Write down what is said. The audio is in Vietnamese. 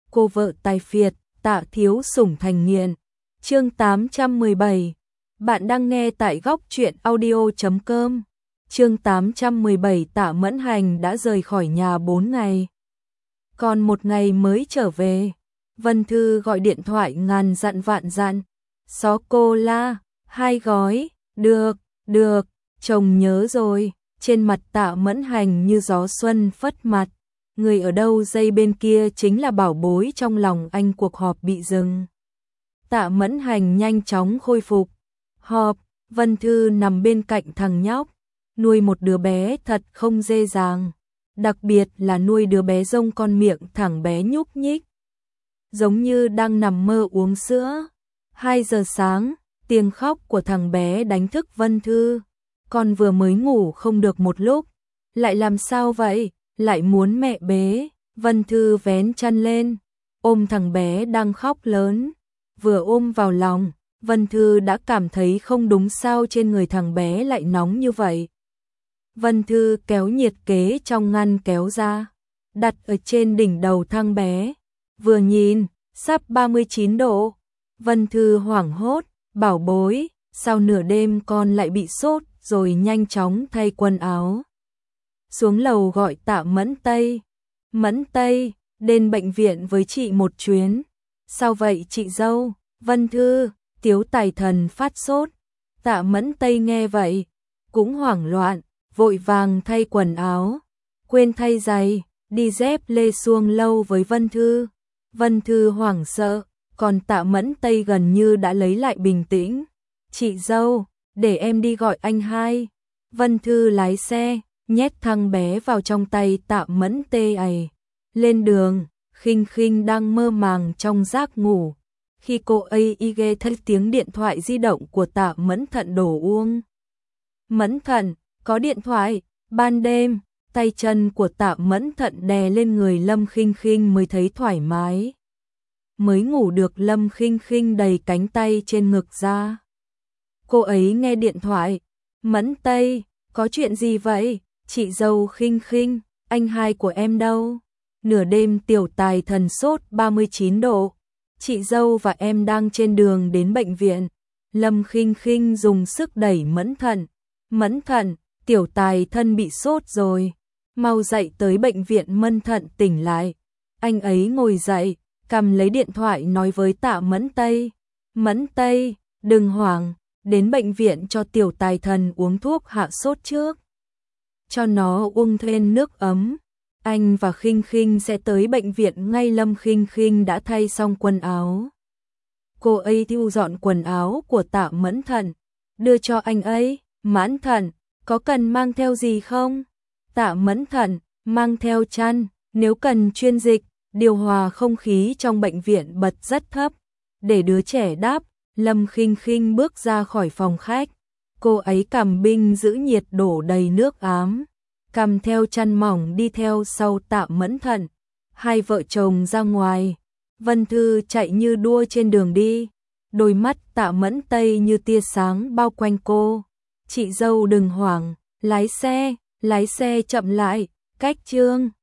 cô vợ tài phiệt, Tạ thiếu sủng thành nghiện. Chương 817. Bạn đang nghe tại góc truyện audio.com. Chương 817. Tạ Mẫn Hành đã rời khỏi nhà 4 ngày. Còn 1 ngày mới trở về. Vân Thư gọi điện thoại ngàn dặn vạn dặn. Só cô la, 2 gói, được, chồng nhớ rồi. Trên mặt Tạ Mẫn Hành như gió xuân phất mặt. Người ở đâu dây bên kia chính là bảo bối trong lòng anh. Cuộc họp bị dừng. Tạ Mẫn Hành nhanh chóng khôi phục. Họp, Vân Thư nằm bên cạnh thằng nhóc. Nuôi một đứa bé thật không dễ dàng. Đặc biệt là nuôi đứa bé rông con miệng thẳng bé nhúc nhích. Giống như đang nằm mơ uống sữa. 2 giờ sáng, tiếng khóc của thằng bé đánh thức Vân Thư. Con vừa mới ngủ không được một lúc. Lại làm sao vậy? Lại muốn mẹ bế. Vân Thư vén chăn lên, ôm thằng bé đang khóc lớn. Vừa ôm vào lòng, Vân Thư đã cảm thấy không đúng, sao trên người thằng bé lại nóng như vậy. Vân Thư kéo nhiệt kế trong ngăn kéo ra, đặt ở trên đỉnh đầu thằng bé. Vừa nhìn, sắp 39 độ. Vân Thư hoảng hốt, bảo bối, sao nửa đêm con lại bị sốt, rồi nhanh chóng thay quần áo. Xuống lầu gọi Tạ Mẫn Tây. Mẫn Tây, đến bệnh viện với chị một chuyến. Sao vậy chị dâu? Vân Thư, Tiếu Tài Thần phát sốt. Tạ Mẫn Tây nghe vậy, cũng hoảng loạn, vội vàng thay quần áo. Quên thay giày, đi dép lê xuông lâu với Vân Thư. Vân Thư hoảng sợ, còn Tạ Mẫn Tây gần như đã lấy lại bình tĩnh. Chị dâu, để em đi gọi anh hai. Vân Thư lái xe, nhét thằng bé vào trong tay Tạ Mẫn Tây. Lên đường, Khinh Khinh đang mơ màng trong giấc ngủ. Khi cô ấy nghe thấy tiếng điện thoại di động của Tạ Mẫn Thận đổ uông. Mẫn Thận, có điện thoại. Ban đêm, tay chân của Tạ Mẫn Thận đè lên người Lâm Khinh Khinh mới thấy thoải mái. Mới ngủ được, Lâm Khinh Khinh đầy cánh tay trên ngực ra. Cô ấy nghe điện thoại. Mẫn Tây, có chuyện gì vậy? Chị dâu Khinh Khinh, anh hai của em đâu? Nửa đêm Tiểu Tài Thần sốt 39 độ. Chị dâu và em đang trên đường đến bệnh viện. Lâm Khinh Khinh dùng sức đẩy Mẫn Thận. Mẫn Thận, Tiểu Tài Thân bị sốt rồi. Mau dậy tới bệnh viện. Mẫn Thận tỉnh lại. Anh ấy ngồi dậy, cầm lấy điện thoại nói với Tạ Mẫn Tây. Mẫn Tây, đừng hoảng, đến bệnh viện cho Tiểu Tài Thần uống thuốc hạ sốt trước. Cho nó uống thêm nước ấm. Anh và Khinh Khinh sẽ tới bệnh viện ngay. Lâm Khinh Khinh đã thay xong quần áo. Cô ấy thu dọn quần áo của Tạ Mẫn Thận, đưa cho anh ấy. Mẫn Thận, có cần mang theo gì không? Tạ Mẫn Thận, mang theo chăn, nếu cần chuyên dịch, điều hòa không khí trong bệnh viện bật rất thấp. Để đứa trẻ đáp. Lâm Khinh Khinh bước ra khỏi phòng khách. Cô ấy cầm binh giữ nhiệt đổ đầy nước ám, cầm theo chăn mỏng đi theo sau Tạ Mẫn Thận. Hai vợ chồng ra ngoài. Vân Thư chạy như đua trên đường đi. Đôi mắt Tạ Mẫn Tây như tia sáng bao quanh cô. Chị dâu đừng hoảng, lái xe chậm lại, cách chương.